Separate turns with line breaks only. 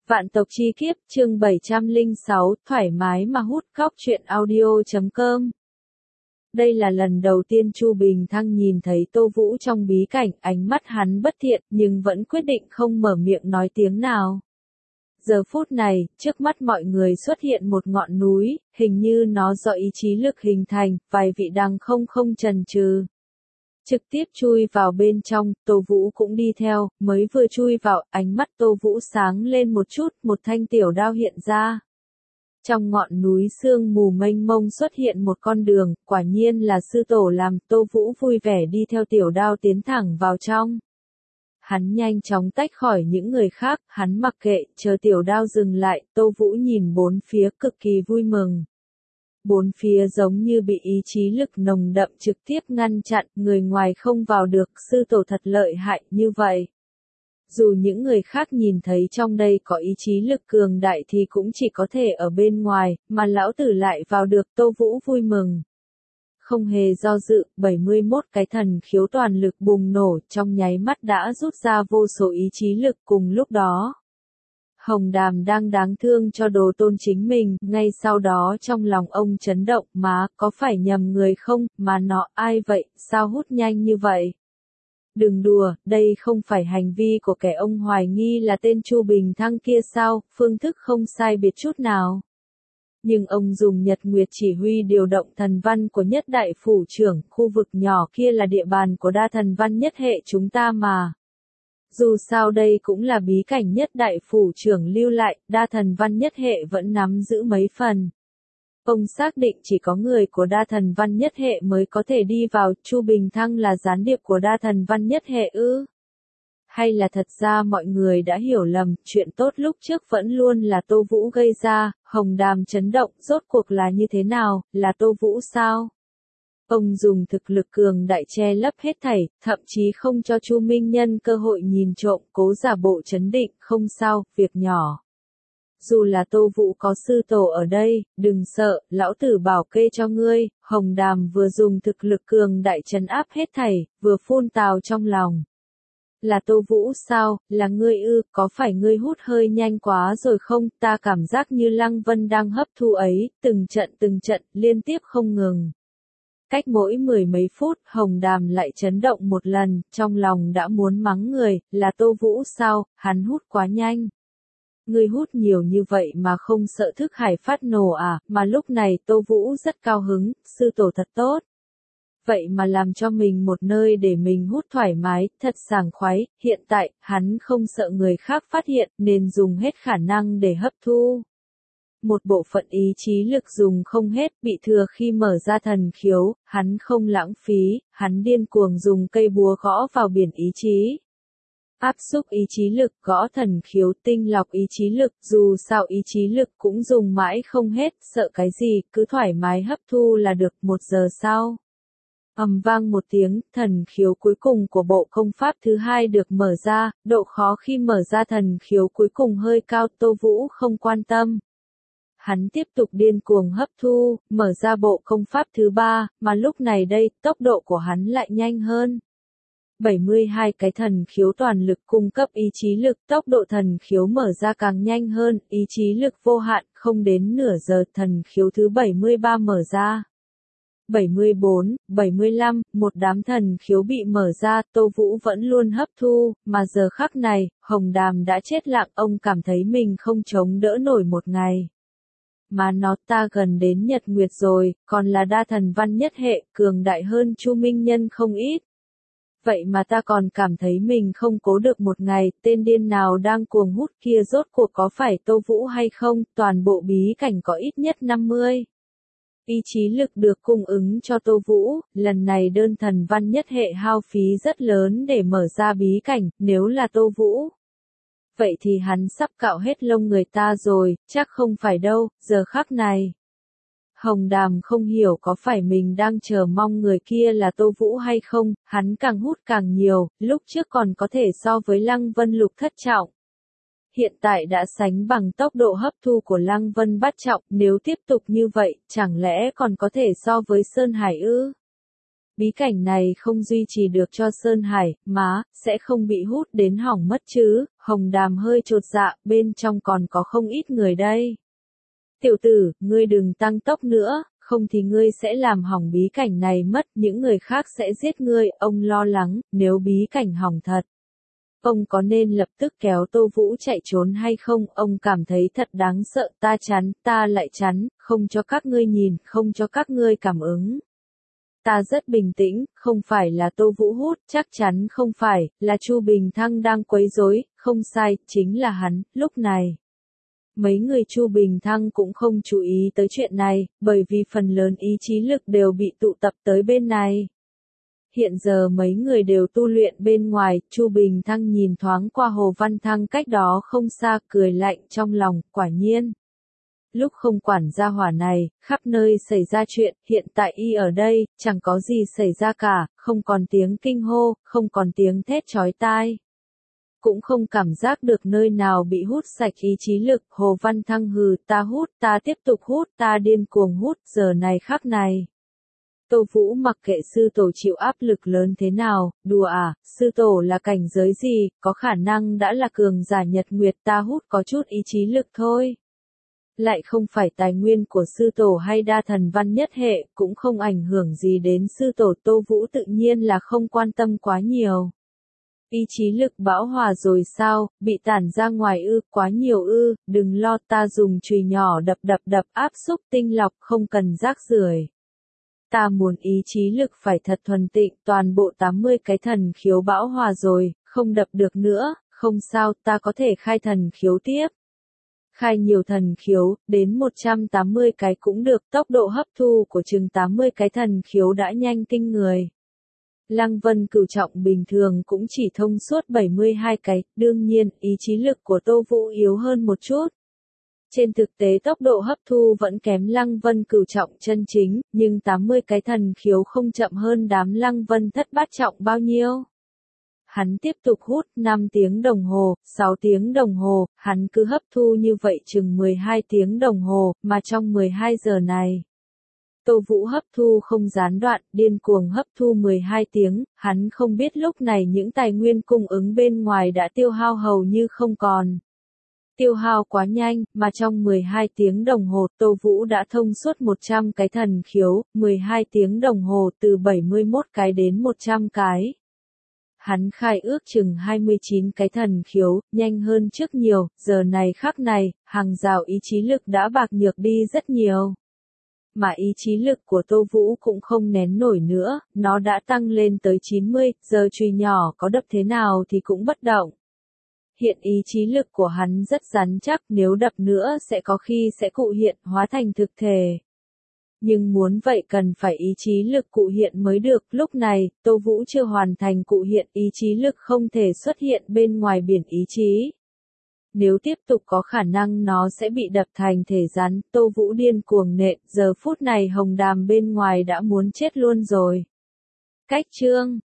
Vạn tộc chi kiếp, chương 706, thoải mái mà hút khóc truyện audio.com. Đây là lần đầu tiên Chu Bình Thăng nhìn thấy Tô Vũ trong bí cảnh, ánh mắt hắn bất thiện, nhưng vẫn quyết định không mở miệng nói tiếng nào. Giờ phút này, trước mắt mọi người xuất hiện một ngọn núi, hình như nó do ý chí lực hình thành, vài vị đằng không chần chừ. Trực tiếp chui vào bên trong, Tô Vũ cũng đi theo, mới vừa chui vào, ánh mắt Tô Vũ sáng lên một chút, một thanh tiểu đao hiện ra. Trong ngọn núi sương mù mênh mông xuất hiện một con đường, quả nhiên là sư tổ làm, Tô Vũ vui vẻ đi theo tiểu đao tiến thẳng vào trong. Hắn nhanh chóng tách khỏi những người khác, hắn mặc kệ, chờ tiểu đao dừng lại, Tô Vũ nhìn bốn phía cực kỳ vui mừng. Bốn phía giống như bị ý chí lực nồng đậm trực tiếp ngăn chặn, người ngoài không vào được, sư tổ thật lợi hại như vậy. Dù những người khác nhìn thấy trong đây có ý chí lực cường đại thì cũng chỉ có thể ở bên ngoài, mà lão tử lại vào được, Tô Vũ vui mừng. Không hề do dự, 71 cái thần khiếu toàn lực bùng nổ, trong nháy mắt đã rút ra vô số ý chí lực cùng lúc đó. Hồng Đàm đang đáng thương cho đồ tôn chính mình, ngay sau đó trong lòng ông chấn động, má, có phải nhầm người không, mà nó, ai vậy, sao hút nhanh như vậy? Đừng đùa, đây không phải hành vi của kẻ ông hoài nghi là tên Chu Bình Thăng kia sao, phương thức không sai biệt chút nào. Nhưng ông dùng Nhật Nguyệt chỉ huy điều động thần văn của nhất đại phủ trưởng, khu vực nhỏ kia là địa bàn của đa thần văn nhất hệ chúng ta mà. Dù sao đây cũng là bí cảnh nhất đại phủ trưởng lưu lại, đa thần văn nhất hệ vẫn nắm giữ mấy phần. Ông xác định chỉ có người của đa thần văn nhất hệ mới có thể đi vào, Chu Bình Thăng là gián điệp của đa thần văn nhất hệ ư? Hay là thật ra mọi người đã hiểu lầm, chuyện tốt lúc trước vẫn luôn là Tô Vũ gây ra, Hồng Đàm chấn động, rốt cuộc là như thế nào, là Tô Vũ sao? Ông dùng thực lực cường đại che lấp hết thảy, thậm chí không cho Chu Minh Nhân cơ hội nhìn trộm, cố giả bộ chấn định, không sao, việc nhỏ. Dù là Tô Vũ có sư tổ ở đây, đừng sợ, lão tử bảo kê cho ngươi, Hồng Đàm vừa dùng thực lực cường đại trấn áp hết thảy, vừa phun tào trong lòng. Là Tô Vũ sao, là ngươi ư, có phải ngươi hút hơi nhanh quá rồi không, ta cảm giác như Lăng Vân đang hấp thu ấy, từng trận, liên tiếp không ngừng. Cách mỗi mười mấy phút, Hồng Đàm lại chấn động một lần, trong lòng đã muốn mắng người, là Tô Vũ sao, hắn hút quá nhanh. Ngươi hút nhiều như vậy mà không sợ thức hải phát nổ à, mà lúc này Tô Vũ rất cao hứng, sư tổ thật tốt. Vậy mà làm cho mình một nơi để mình hút thoải mái, thật sảng khoái, hiện tại, hắn không sợ người khác phát hiện, nên dùng hết khả năng để hấp thu. Một bộ phận ý chí lực dùng không hết, bị thừa khi mở ra thần khiếu, hắn không lãng phí, hắn điên cuồng dùng cây búa gõ vào biển ý chí. Áp xúc ý chí lực, gõ thần khiếu, tinh lọc ý chí lực, dù sao ý chí lực cũng dùng mãi không hết, sợ cái gì, cứ thoải mái hấp thu là được. 1 giờ sau. Ầm vang một tiếng, thần khiếu cuối cùng của bộ công pháp thứ hai được mở ra, độ khó khi mở ra thần khiếu cuối cùng hơi cao, Tô Vũ không quan tâm. Hắn tiếp tục điên cuồng hấp thu, mở ra bộ công pháp thứ ba, mà lúc này đây, tốc độ của hắn lại nhanh hơn. 72 cái thần khiếu toàn lực cung cấp ý chí lực, tốc độ thần khiếu mở ra càng nhanh hơn, ý chí lực vô hạn, không đến nửa giờ thần khiếu thứ 73 mở ra. 74, 75, một đám thần khiếu bị mở ra, Tô Vũ vẫn luôn hấp thu, mà giờ khắc này, Hồng Đàm đã chết lặng, ông cảm thấy mình không chống đỡ nổi một ngày. Mà nó, ta gần đến Nhật Nguyệt rồi, còn là đa thần văn nhất hệ, cường đại hơn Chu Minh Nhân không ít. Vậy mà ta còn cảm thấy mình không cố được một ngày, tên điên nào đang cuồng hút kia rốt cuộc có phải Tô Vũ hay không, toàn bộ bí cảnh có ít nhất 50. Ý chí lực được cung ứng cho Tô Vũ, lần này đơn thần văn nhất hệ hao phí rất lớn để mở ra bí cảnh, nếu là Tô Vũ. Vậy thì hắn sắp cạo hết lông người ta rồi, chắc không phải đâu, giờ khắc này. Hồng Đàm không hiểu có phải mình đang chờ mong người kia là Tô Vũ hay không, hắn càng hút càng nhiều, lúc trước còn có thể so với Lăng Vân Lục thất trọng. Hiện tại đã sánh bằng tốc độ hấp thu của Lăng Vân bát trọng, nếu tiếp tục như vậy, chẳng lẽ còn có thể so với Sơn Hải ư? Bí cảnh này không duy trì được cho Sơn Hải, má, sẽ không bị hút đến hỏng mất chứ, Hồng Đàm hơi chột dạ, bên trong còn có không ít người đây. Tiểu tử, ngươi đừng tăng tốc nữa, không thì ngươi sẽ làm hỏng bí cảnh này mất, những người khác sẽ giết ngươi, ông lo lắng, nếu bí cảnh hỏng thật. Ông có nên lập tức kéo Tô Vũ chạy trốn hay không? Ông cảm thấy thật đáng sợ, ta chắn, ta lại chắn, không cho các ngươi nhìn, không cho các ngươi cảm ứng. Ta rất bình tĩnh, không phải là Tô Vũ hút, chắc chắn không phải, là Chu Bình Thăng đang quấy rối, không sai, chính là hắn, lúc này. Mấy người Chu Bình Thăng cũng không chú ý tới chuyện này, bởi vì phần lớn ý chí lực đều bị tụ tập tới bên này. Hiện giờ mấy người đều tu luyện bên ngoài, Chu Bình Thăng nhìn thoáng qua Hồ Văn Thăng cách đó không xa, cười lạnh trong lòng, quả nhiên. Lúc không quản gia hỏa này, khắp nơi xảy ra chuyện, hiện tại y ở đây, chẳng có gì xảy ra cả, không còn tiếng kinh hô, không còn tiếng thét chói tai. Cũng không cảm giác được nơi nào bị hút sạch ý chí lực, Hồ Văn Thăng hừ, ta hút, ta tiếp tục hút, ta điên cuồng hút, giờ này khắc này. Tô Vũ mặc kệ sư tổ chịu áp lực lớn thế nào, đùa à, sư tổ là cảnh giới gì, có khả năng đã là cường giả nhật nguyệt, ta hút có chút ý chí lực thôi. Lại không phải tài nguyên của sư tổ hay đa thần văn nhất hệ, cũng không ảnh hưởng gì đến sư tổ, Tô Vũ tự nhiên là không quan tâm quá nhiều. Ý chí lực bão hòa rồi sao, bị tản ra ngoài ư, quá nhiều ư, đừng lo, ta dùng chùy nhỏ đập áp xúc tinh lọc, không cần rác rưởi. Ta muốn ý chí lực phải thật thuần tịnh, toàn bộ 80 cái thần khiếu bão hòa rồi, không đập được nữa, không sao, ta có thể khai thần khiếu tiếp. Khai nhiều thần khiếu, đến 180 cái cũng được, tốc độ hấp thu của chừng 80 cái thần khiếu đã nhanh kinh người. Lăng Vân Cửu trọng bình thường cũng chỉ thông suốt 72 cái, đương nhiên, ý chí lực của Tô Vũ yếu hơn một chút. Trên thực tế tốc độ hấp thu vẫn kém Lăng Vân Cửu trọng chân chính, nhưng 80 cái thần khiếu không chậm hơn đám Lăng Vân thất bát trọng bao nhiêu. Hắn tiếp tục hút 5 tiếng đồng hồ, 6 tiếng đồng hồ, hắn cứ hấp thu như vậy chừng 12 tiếng đồng hồ, mà trong 12 giờ này. Tô Vũ hấp thu không gián đoạn, điên cuồng hấp thu 12 tiếng, hắn không biết lúc này những tài nguyên cung ứng bên ngoài đã tiêu hao hầu như không còn. Tiêu hao quá nhanh, mà trong 12 tiếng đồng hồ Tô Vũ đã thông suốt 100 cái thần khiếu, 12 tiếng đồng hồ từ 71 cái đến 100 cái. Hắn khai ước chừng 29 cái thần khiếu, nhanh hơn trước nhiều, giờ này khắc này, hàng rào ý chí lực đã bạc nhược đi rất nhiều. Mà ý chí lực của Tô Vũ cũng không nén nổi nữa, nó đã tăng lên tới 90, giờ chùy nhỏ có đập thế nào thì cũng bất động. Hiện ý chí lực của hắn rất rắn chắc, nếu đập nữa sẽ có khi sẽ cụ hiện, hóa thành thực thể. Nhưng muốn vậy cần phải ý chí lực cụ hiện mới được, lúc này, Tô Vũ chưa hoàn thành cụ hiện, ý chí lực không thể xuất hiện bên ngoài biển ý chí. Nếu tiếp tục có khả năng nó sẽ bị đập thành thể rắn, Tô Vũ điên cuồng nện, giờ phút này Hồng Đàm bên ngoài đã muốn chết luôn rồi. Cách chương